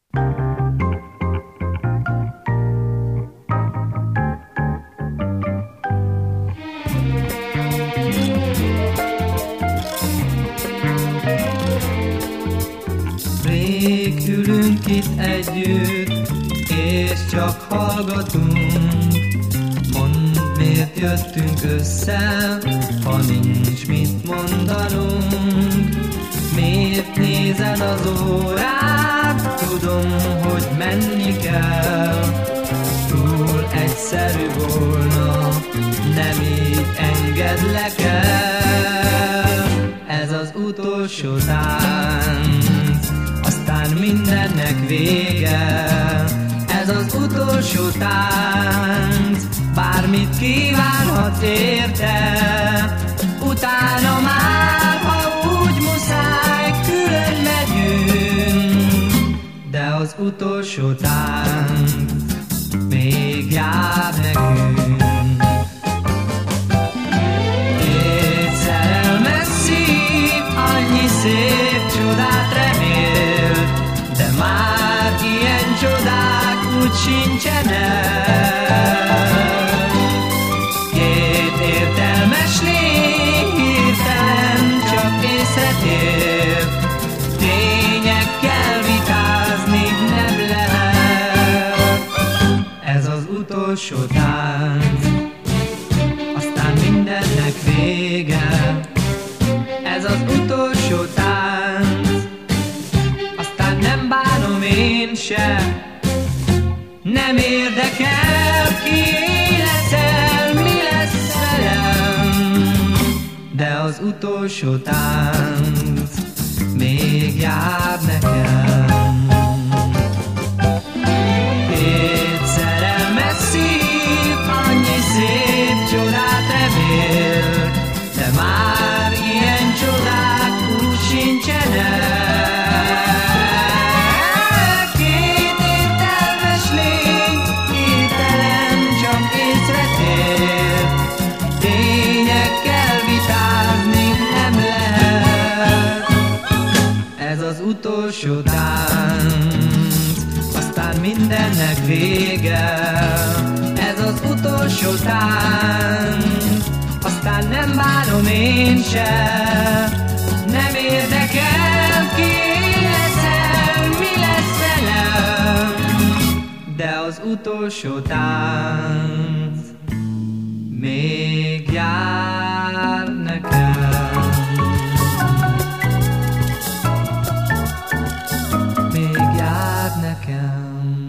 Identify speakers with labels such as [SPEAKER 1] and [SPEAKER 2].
[SPEAKER 1] Rég ülünk itt együtt, és csak hallgatunk. Mondd, miért jöttünk össze, ha nincs mit mondanunk. Miért nézed az órát, tudom, hogy menni kell. Túl egyszerű volna, nem így engedlek el. Ez az utolsó tánc, aztán mindennek vége. Ez az utolsó tánc, bármit kívánhat érte. Utána már, ha úgy muszáj, külön megyünk. De az utolsó tánc még jár nekünk. Két szerelmes szív annyi szép csodát remél, de már ilyen csodák úgy sincsenek. Két értelmes lény hirtelen csak észretér, tényekkel vitázni nem lehet. Ez az utolsó tánc, aztán mindennek vége. Ez az utolsó tánc, aztán nem bánom én se. Nem érdekel, ki leszel, mi lesz velem. De az utolsó tánc még jár nekem. Két szerelmes szív annyi szép csodát remél, de már ilyen csodák úgy sincsenek. Két értelmes lény hirtelen csak észretér, tényekkel vitázni nem lehet. Ez az utolsó tánc, aztán mindennek vége. Ez az utolsó tánc, aztán nem bánom én se. Nem érdekel, ki leszel, mi lesz velem. De az utolsó tánc még jár nekem. Még jár nekem.